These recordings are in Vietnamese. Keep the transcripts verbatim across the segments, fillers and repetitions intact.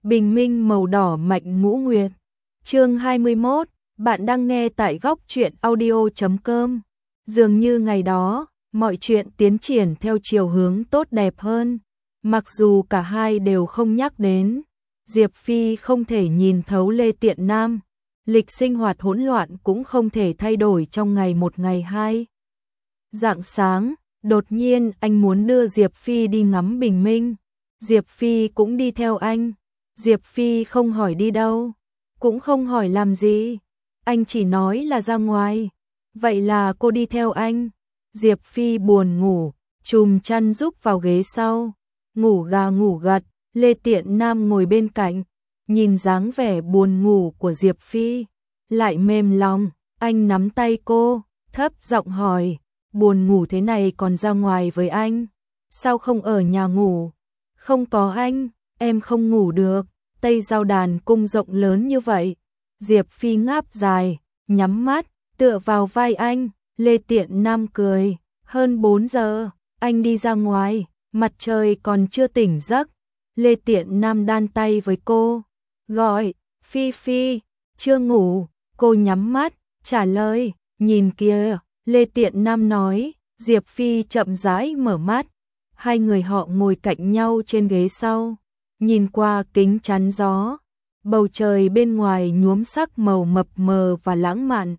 Bình minh màu đỏ mạnh ngũ nguyệt. Chương hai mươi mốt, bạn đang nghe tại góc truyện audio chấm com. Dường như ngày đó, mọi chuyện tiến triển theo chiều hướng tốt đẹp hơn. Mặc dù cả hai đều không nhắc đến, Diệp Phi không thể nhìn thấu Lê Tiện Nam, lịch sinh hoạt hỗn loạn cũng không thể thay đổi trong ngày một ngày hai. Rạng sáng, đột nhiên anh muốn đưa Diệp Phi đi ngắm bình minh. Diệp Phi cũng đi theo anh. Diệp Phi không hỏi đi đâu, cũng không hỏi làm gì. Anh chỉ nói là ra ngoài. Vậy là cô đi theo anh. Diệp Phi buồn ngủ, chùm chăn rúc vào ghế sau, ngủ gà ngủ gật. Lê Tiện Nam ngồi bên cạnh, nhìn dáng vẻ buồn ngủ của Diệp Phi, lại mềm lòng. Anh nắm tay cô, thấp giọng hỏi, buồn ngủ thế này còn ra ngoài với anh, sao không ở nhà ngủ? Không có anh, em không ngủ được. Tây Giao Đàn cung rộng lớn như vậy. Diệp Phi ngáp dài, nhắm mắt, tựa vào vai anh. Lê Tiện Nam cười, hơn bốn giờ, anh đi ra ngoài, mặt trời còn chưa tỉnh giấc. Lê Tiện Nam đan tay với cô, gọi, Phi Phi, chưa ngủ. Cô nhắm mắt, trả lời, nhìn kìa. Lê Tiện Nam nói. Diệp Phi chậm rãi mở mắt. Hai người họ ngồi cạnh nhau trên ghế sau, nhìn qua kính chắn gió. Bầu trời bên ngoài nhuốm sắc màu mập mờ và lãng mạn,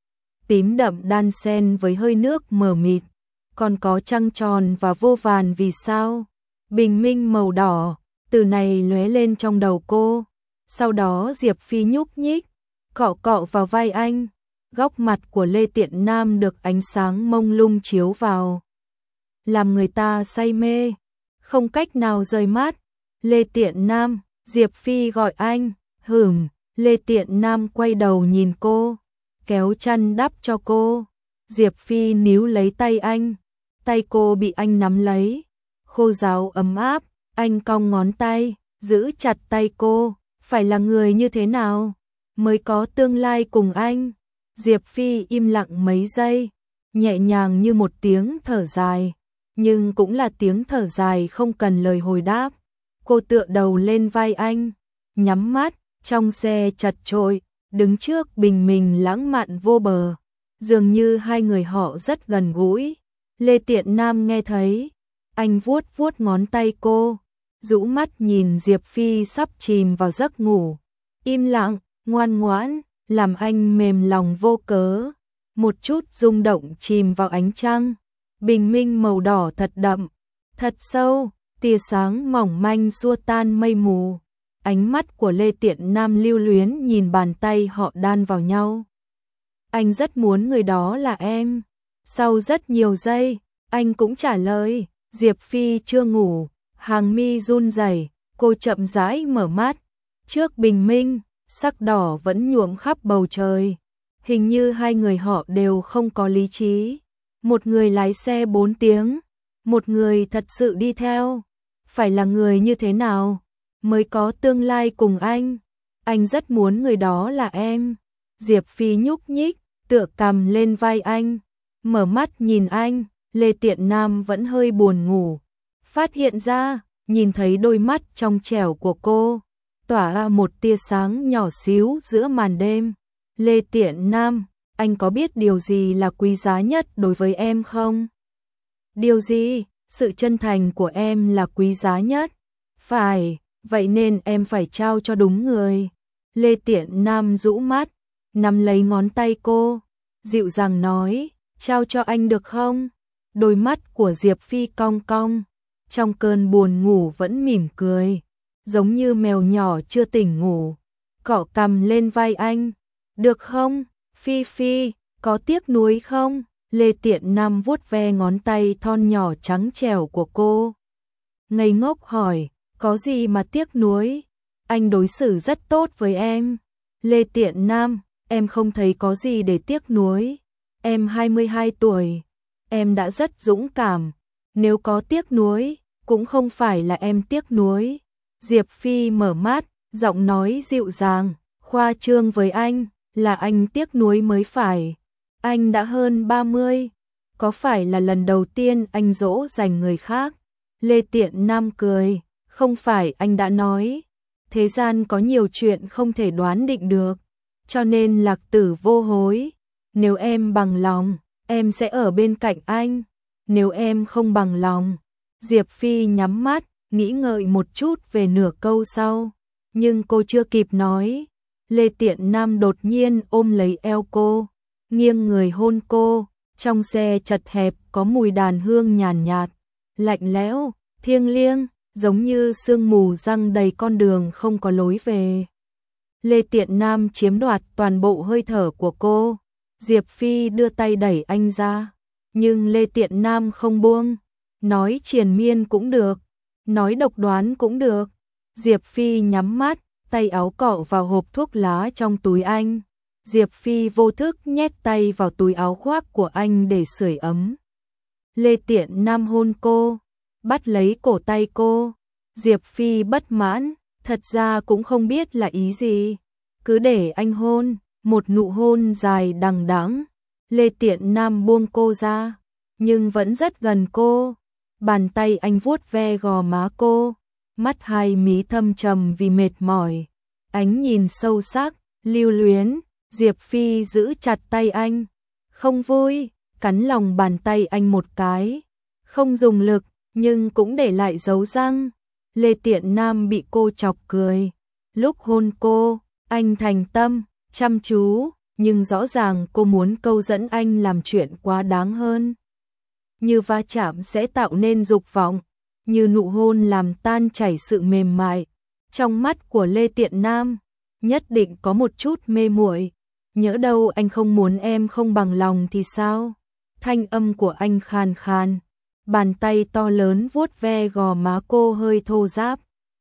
tím đậm đan xen với hơi nước mờ mịt, còn có trăng tròn và vô vàn vì sao. Bình minh màu đỏ, từ này lóe lên trong đầu cô. Sau đó Diệp Phi nhúc nhích, cọ cọ vào vai anh. Góc mặt của Lê Tiện Nam được ánh sáng mông lung chiếu vào, làm người ta say mê, không cách nào rời mắt. Lê Tiện Nam, Diệp Phi gọi anh. Hửm. Lê Tiện Nam quay đầu nhìn cô, kéo chăn đắp cho cô. Diệp Phi níu lấy tay anh, tay cô bị anh nắm lấy, khô ráo ấm áp. Anh cong ngón tay, giữ chặt tay cô. Phải là người như thế nào mới có tương lai cùng anh? Diệp Phi im lặng mấy giây, nhẹ nhàng như một tiếng thở dài, nhưng cũng là tiếng thở dài không cần lời hồi đáp. Cô tựa đầu lên vai anh, nhắm mắt. Trong xe chật chội, đứng trước bình minh lãng mạn vô bờ, dường như hai người họ rất gần gũi. Lê Tiện Nam nghe thấy, anh vuốt vuốt ngón tay cô, rũ mắt nhìn Diệp Phi sắp chìm vào giấc ngủ, im lặng, ngoan ngoãn, làm anh mềm lòng vô cớ. Một chút rung động chìm vào ánh trăng, bình minh màu đỏ thật đậm, thật sâu, tia sáng mỏng manh xua tan mây mù. Ánh mắt của Lê Tiện Nam lưu luyến nhìn bàn tay họ đan vào nhau. Anh rất muốn người đó là em. Sau rất nhiều giây, anh cũng trả lời. Diệp Phi chưa ngủ, hàng mi run rẩy, cô chậm rãi mở mắt. Trước bình minh, sắc đỏ vẫn nhuộm khắp bầu trời. Hình như hai người họ đều không có lý trí. Một người lái xe bốn tiếng, một người thật sự đi theo. Phải là người như thế nào mới có tương lai cùng anh? Anh rất muốn người đó là em. Diệp Phi nhúc nhích, tựa cằm lên vai anh, mở mắt nhìn anh. Lê Tiện Nam vẫn hơi buồn ngủ, phát hiện ra, nhìn thấy đôi mắt trong trẻo của cô, tỏa ra một tia sáng nhỏ xíu giữa màn đêm. Lê Tiện Nam, anh có biết điều gì là quý giá nhất đối với em không? Điều gì? Sự chân thành của em là quý giá nhất. Phải. Vậy nên em phải trao cho đúng người. Lê Tiện Nam rũ mắt, nắm lấy ngón tay cô, dịu dàng nói, trao cho anh được không? Đôi mắt của Diệp Phi cong cong, trong cơn buồn ngủ vẫn mỉm cười, giống như mèo nhỏ chưa tỉnh ngủ, cọ cằm lên vai anh. Được không? Phi Phi, có tiếc nuối không? Lê Tiện Nam vuốt ve ngón tay thon nhỏ trắng trẻo của cô, ngây ngốc hỏi, có gì mà tiếc nuối? Anh đối xử rất tốt với em. Lê Tiện Nam, em không thấy có gì để tiếc nuối. Em hai mươi hai tuổi, em đã rất dũng cảm. Nếu có tiếc nuối, cũng không phải là em tiếc nuối. Diệp Phi mở mắt, giọng nói dịu dàng, khoa trương với anh, là anh tiếc nuối mới phải. Anh đã hơn ba mươi, có phải là lần đầu tiên anh dỗ dành người khác? Lê Tiện Nam cười. Không phải anh đã nói, Thế gian có nhiều chuyện không thể đoán định được, cho nên Lạc Tử vô hối. Nếu em bằng lòng, em sẽ ở bên cạnh anh. Nếu em không bằng lòng, Diệp Phi nhắm mắt, nghĩ ngợi một chút về nửa câu sau. Nhưng cô chưa kịp nói, Lê Tiện Nam đột nhiên ôm lấy eo cô, nghiêng người hôn cô. Trong xe chật hẹp có mùi đàn hương nhàn nhạt, lạnh lẽo, thiêng liêng, giống như sương mù giăng đầy con đường không có lối về. Lê Tiện Nam chiếm đoạt toàn bộ hơi thở của cô. Diệp Phi đưa tay đẩy anh ra, nhưng Lê Tiện Nam không buông. Nói triền miên cũng được, nói độc đoán cũng được. Diệp Phi nhắm mắt, tay áo cọ vào hộp thuốc lá trong túi anh. Diệp Phi vô thức nhét tay vào túi áo khoác của anh để sưởi ấm. Lê Tiện Nam hôn cô, bắt lấy cổ tay cô. Diệp Phi bất mãn, thật ra cũng không biết là ý gì. Cứ để anh hôn, một nụ hôn dài đằng đẵng. Lê Tiện Nam buông cô ra, nhưng vẫn rất gần cô. Bàn tay anh vuốt ve gò má cô, mắt hai mí thâm trầm vì mệt mỏi. Ánh nhìn sâu sắc, lưu luyến. Diệp Phi giữ chặt tay anh, không vui, cắn lòng bàn tay anh một cái, không dùng lực, nhưng cũng để lại dấu răng. Lê Tiện Nam bị cô chọc cười. Lúc hôn cô, anh thành tâm, chăm chú, nhưng rõ ràng cô muốn câu dẫn anh làm chuyện quá đáng hơn. Như va chạm sẽ tạo nên dục vọng, như nụ hôn làm tan chảy sự mềm mại. Trong mắt của Lê Tiện Nam, nhất định có một chút mê muội. Nhỡ đâu anh không muốn em không bằng lòng thì sao? Thanh âm của anh khàn khàn, bàn tay to lớn vuốt ve gò má cô hơi thô ráp.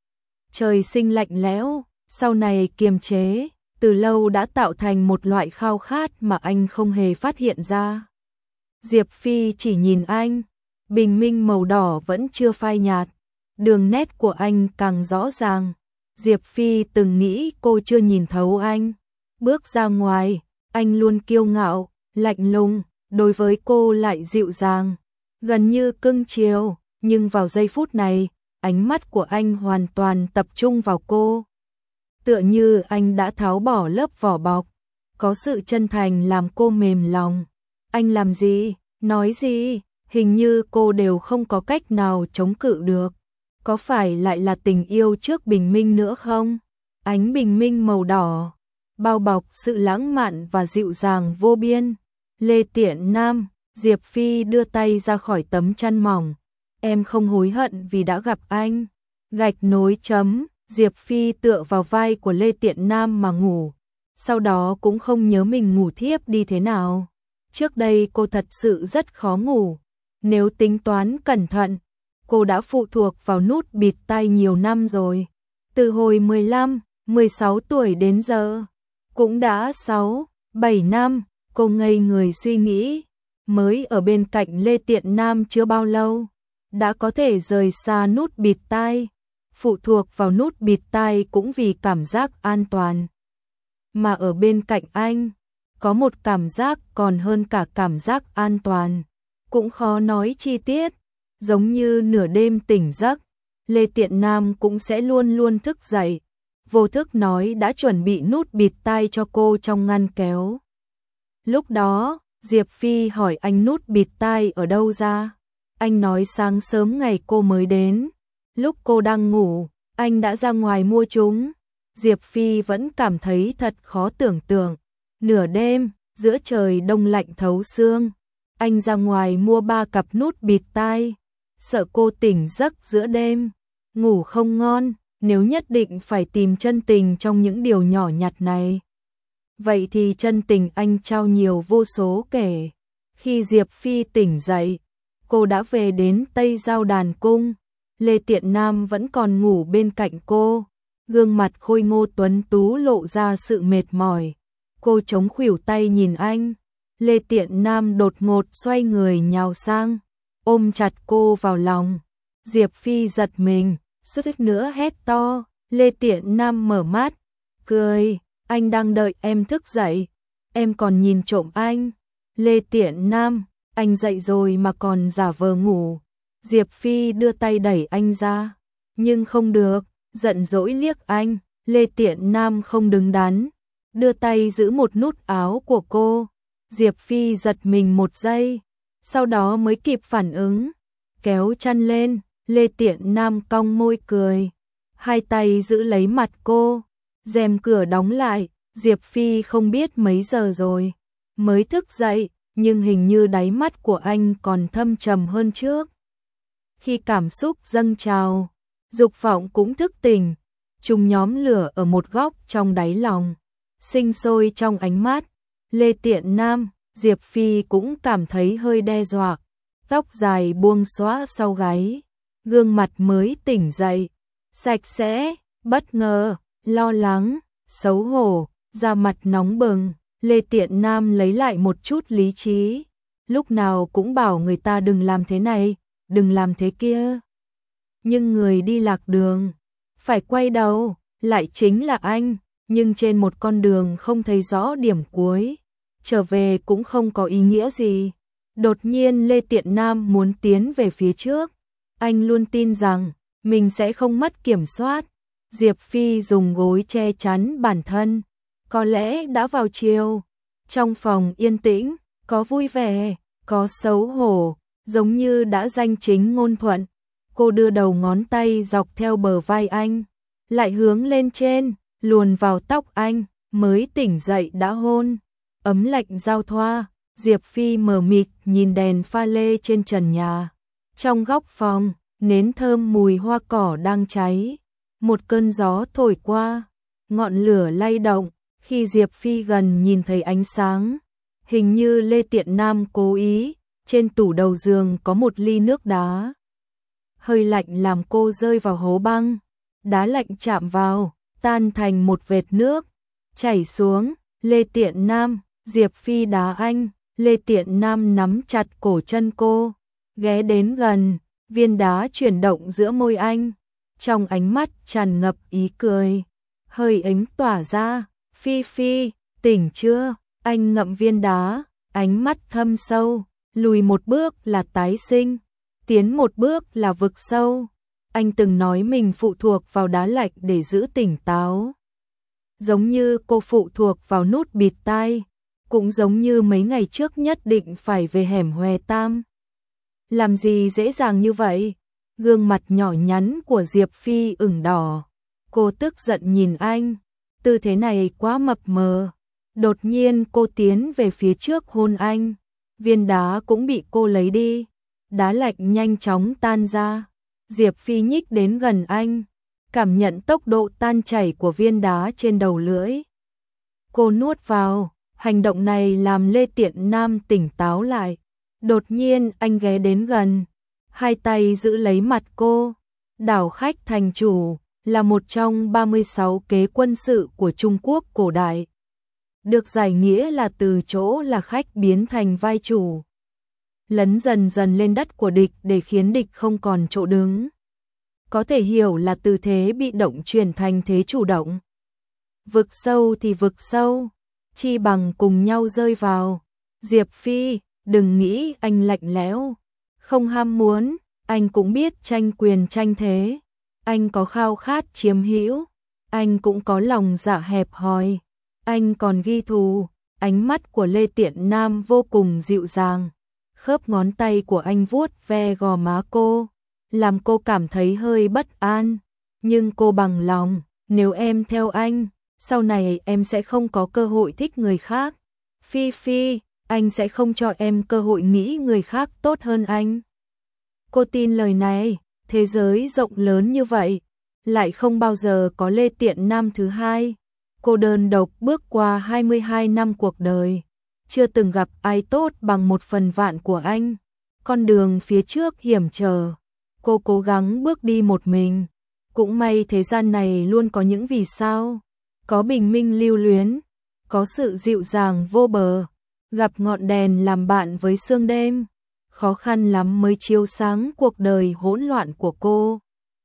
Trời sinh lạnh lẽo, sau này kiềm chế, từ lâu đã tạo thành một loại khao khát mà anh không hề phát hiện ra. Diệp Phi chỉ nhìn anh, bình minh màu đỏ vẫn chưa phai nhạt, đường nét của anh càng rõ ràng. Diệp Phi từng nghĩ cô chưa nhìn thấu anh. Bước ra ngoài, anh luôn kiêu ngạo, lạnh lùng, đối với cô lại dịu dàng, gần như cưng chiều, nhưng vào giây phút này, ánh mắt của anh hoàn toàn tập trung vào cô. Tựa như anh đã tháo bỏ lớp vỏ bọc, có sự chân thành làm cô mềm lòng. Anh làm gì, nói gì, hình như cô đều không có cách nào chống cự được. Có phải lại là tình yêu trước bình minh nữa không? Ánh bình minh màu đỏ bao bọc sự lãng mạn và dịu dàng vô biên. Lê Tiện Nam, Diệp Phi đưa tay ra khỏi tấm chăn mỏng. Em không hối hận vì đã gặp anh. Gạch nối chấm, Diệp Phi tựa vào vai của Lê Tiện Nam mà ngủ. Sau đó cũng không nhớ mình ngủ thiếp đi thế nào. Trước đây cô thật sự rất khó ngủ. Nếu tính toán cẩn thận, cô đã phụ thuộc vào nút bịt tai nhiều năm rồi. Từ hồi mười lăm, mười sáu tuổi đến giờ. Cũng đã sáu, bảy năm, cô ngây người suy nghĩ. Mới ở bên cạnh Lê Tiện Nam chưa bao lâu, đã có thể rời xa nút bịt tai. Phụ thuộc vào nút bịt tai cũng vì cảm giác an toàn. Mà ở bên cạnh anh, có một cảm giác còn hơn cả cảm giác an toàn. Cũng khó nói chi tiết, giống như nửa đêm tỉnh giấc, Lê Tiện Nam cũng sẽ luôn luôn thức dậy. Vô thức nói đã chuẩn bị nút bịt tai cho cô trong ngăn kéo. Lúc đó, Diệp Phi hỏi anh nút bịt tai ở đâu ra. Anh nói sáng sớm ngày cô mới đến. Lúc cô đang ngủ, anh đã ra ngoài mua chúng. Diệp Phi vẫn cảm thấy thật khó tưởng tượng. Nửa đêm, giữa trời đông lạnh thấu xương, anh ra ngoài mua ba cặp nút bịt tai. Sợ cô tỉnh giấc giữa đêm, ngủ không ngon. Nếu nhất định phải tìm chân tình trong những điều nhỏ nhặt này, vậy thì chân tình anh trao nhiều vô số kể. Khi Diệp Phi tỉnh dậy, cô đã về đến Tây Giao Đàn Cung. Lê Tiện Nam vẫn còn ngủ bên cạnh cô, gương mặt khôi ngô tuấn tú lộ ra sự mệt mỏi. Cô chống khuỷu tay nhìn anh. Lê Tiện Nam đột ngột xoay người nhào sang, ôm chặt cô vào lòng. Diệp Phi giật mình, suýt nữa hét to. Lê Tiện Nam mở mắt, cười, anh đang đợi em thức dậy, em còn nhìn trộm anh. Lê Tiện Nam, anh dậy rồi mà còn giả vờ ngủ. Diệp Phi đưa tay đẩy anh ra, nhưng không được, giận dỗi liếc anh. Lê Tiện Nam không đứng đắn, đưa tay giữ một nút áo của cô. Diệp Phi giật mình một giây, sau đó mới kịp phản ứng, kéo chăn lên. Lê Tiện Nam cong môi cười, hai tay giữ lấy mặt cô. Rèm cửa đóng lại, Diệp Phi không biết mấy giờ rồi mới thức dậy, nhưng hình như đáy mắt của anh còn thâm trầm hơn trước. Khi cảm xúc dâng trào, dục vọng cũng thức tỉnh, chúng nhóm lửa ở một góc trong đáy lòng, sinh sôi trong ánh mắt. Lê Tiện Nam, Diệp Phi cũng cảm thấy hơi đe dọa, tóc dài buông xõa sau gáy, gương mặt mới tỉnh dậy, sạch sẽ, bất ngờ, lo lắng, xấu hổ, da mặt nóng bừng. Lê Tiện Nam lấy lại một chút lý trí, lúc nào cũng bảo người ta đừng làm thế này, đừng làm thế kia. Nhưng người đi lạc đường, phải quay đầu, lại chính là anh, nhưng trên một con đường không thấy rõ điểm cuối, trở về cũng không có ý nghĩa gì. Đột nhiên Lê Tiện Nam muốn tiến về phía trước, anh luôn tin rằng mình sẽ không mất kiểm soát. Diệp Phi dùng gối che chắn bản thân, có lẽ đã vào chiều. Trong phòng yên tĩnh, có vui vẻ, có xấu hổ, giống như đã danh chính ngôn thuận. Cô đưa đầu ngón tay dọc theo bờ vai anh, lại hướng lên trên, luồn vào tóc anh, mới tỉnh dậy đã hôn. Ấm lạnh giao thoa, Diệp Phi mờ mịt nhìn đèn pha lê trên trần nhà. Trong góc phòng, nến thơm mùi hoa cỏ đang cháy. Một cơn gió thổi qua, ngọn lửa lay động. Khi Diệp Phi gần nhìn thấy ánh sáng, hình như Lê Tiện Nam cố ý. Trên tủ đầu giường có một ly nước đá, hơi lạnh làm cô rơi vào hố băng. Đá lạnh chạm vào, tan thành một vệt nước, chảy xuống. Lê Tiện Nam, Diệp Phi đá anh. Lê Tiện Nam nắm chặt cổ chân cô, ghé đến gần, viên đá chuyển động giữa môi anh. Trong ánh mắt tràn ngập ý cười, hơi ánh tỏa ra. Phi Phi, tỉnh chưa? Anh ngậm viên đá, ánh mắt thâm sâu. Lùi một bước là tái sinh, tiến một bước là vực sâu. Anh từng nói mình phụ thuộc vào đá lạnh để giữ tỉnh táo, giống như cô phụ thuộc vào nút bịt tai, cũng giống như mấy ngày trước nhất định phải về hẻm Hòe Tam. Làm gì dễ dàng như vậy? Gương mặt nhỏ nhắn của Diệp Phi ửng đỏ, cô tức giận nhìn anh, tư thế này quá mập mờ. Đột nhiên cô tiến về phía trước hôn anh, viên đá cũng bị cô lấy đi, đá lạnh nhanh chóng tan ra. Diệp Phi nhích đến gần anh, cảm nhận tốc độ tan chảy của viên đá trên đầu lưỡi. Cô nuốt vào, hành động này làm Lê Tiện Nam tỉnh táo lại. Đột nhiên anh ghé đến gần, hai tay giữ lấy mặt cô. Đảo khách thành chủ là một trong ba mươi sáu kế quân sự của Trung Quốc cổ đại, được giải nghĩa là từ chỗ là khách biến thành vai chủ, lấn dần dần lên đất của địch để khiến địch không còn chỗ đứng. Có thể hiểu là từ thế bị động chuyển thành thế chủ động. Vực sâu thì vực sâu, chi bằng cùng nhau rơi vào. Diệp Phi, đừng nghĩ anh lạnh lẽo, không ham muốn, anh cũng biết tranh quyền tranh thế. Anh có khao khát chiếm hữu, anh cũng có lòng dạ hẹp hòi, anh còn ghi thù. Ánh mắt của Lê Tiện Nam vô cùng dịu dàng, khớp ngón tay của anh vuốt ve gò má cô, làm cô cảm thấy hơi bất an. Nhưng cô bằng lòng, nếu em theo anh, sau này em sẽ không có cơ hội thích người khác. Phi Phi, anh sẽ không cho em cơ hội nghĩ người khác tốt hơn anh. Cô tin lời này, thế giới rộng lớn như vậy, lại không bao giờ có Lê Tiện Nam thứ hai. Cô đơn độc bước qua hai mươi hai năm cuộc đời, chưa từng gặp ai tốt bằng một phần vạn của anh. Con đường phía trước hiểm trở, cô cố gắng bước đi một mình. Cũng may thế gian này luôn có những vì sao, có bình minh lưu luyến, có sự dịu dàng vô bờ, gặp ngọn đèn làm bạn với sương đêm. Khó khăn lắm mới chiếu sáng cuộc đời hỗn loạn của cô.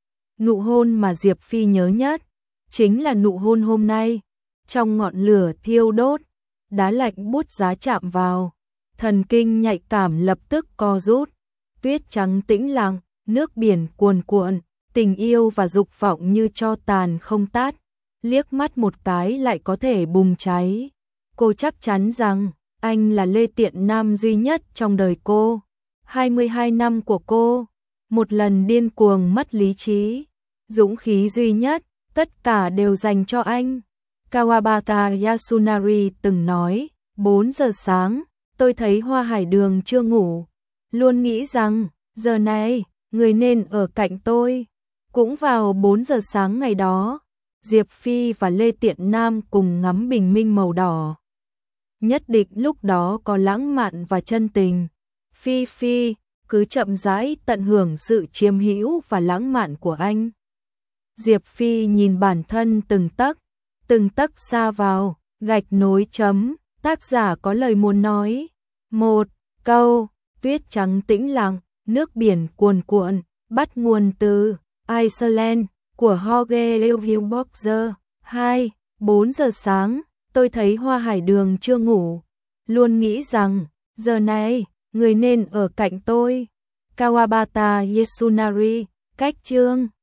Nụ hôn mà Diệp Phi nhớ nhất chính là nụ hôn hôm nay. Trong ngọn lửa thiêu đốt, đá lạnh bút giá chạm vào, thần kinh nhạy cảm lập tức co rút. Tuyết trắng tĩnh lặng, nước biển cuồn cuộn, tình yêu và dục vọng như tro tàn không tát. liếc mắt một cái lại có thể bùng cháy. Cô chắc chắn rằng anh là Lê Tiện Nam duy nhất trong đời cô. hai mươi hai năm của cô, một lần điên cuồng mất lý trí, dũng khí duy nhất, tất cả đều dành cho anh. Kawabata Yasunari từng nói, bốn giờ sáng, tôi thấy Hoa Hải Đường chưa ngủ, luôn nghĩ rằng, giờ này, người nên ở cạnh tôi. Cũng vào bốn giờ sáng ngày đó, Diệp Phi và Lê Tiện Nam cùng ngắm bình minh màu đỏ. Nhất định lúc đó có lãng mạn và chân tình. Phi Phi, cứ chậm rãi tận hưởng sự chiêm hữu và lãng mạn của anh. Diệp Phi nhìn bản thân từng tấc, từng tấc xa vào, gạch nối chấm, tác giả có lời muốn nói. Một câu, tuyết trắng tĩnh lặng, nước biển cuồn cuộn, bắt nguồn từ Iceland của Jorge Leuwiboxer. Hai, bốn giờ sáng, tôi thấy Hoa Hải Đường chưa ngủ, luôn nghĩ rằng, giờ này, người nên ở cạnh tôi. Kawabata Yasunari, cách chương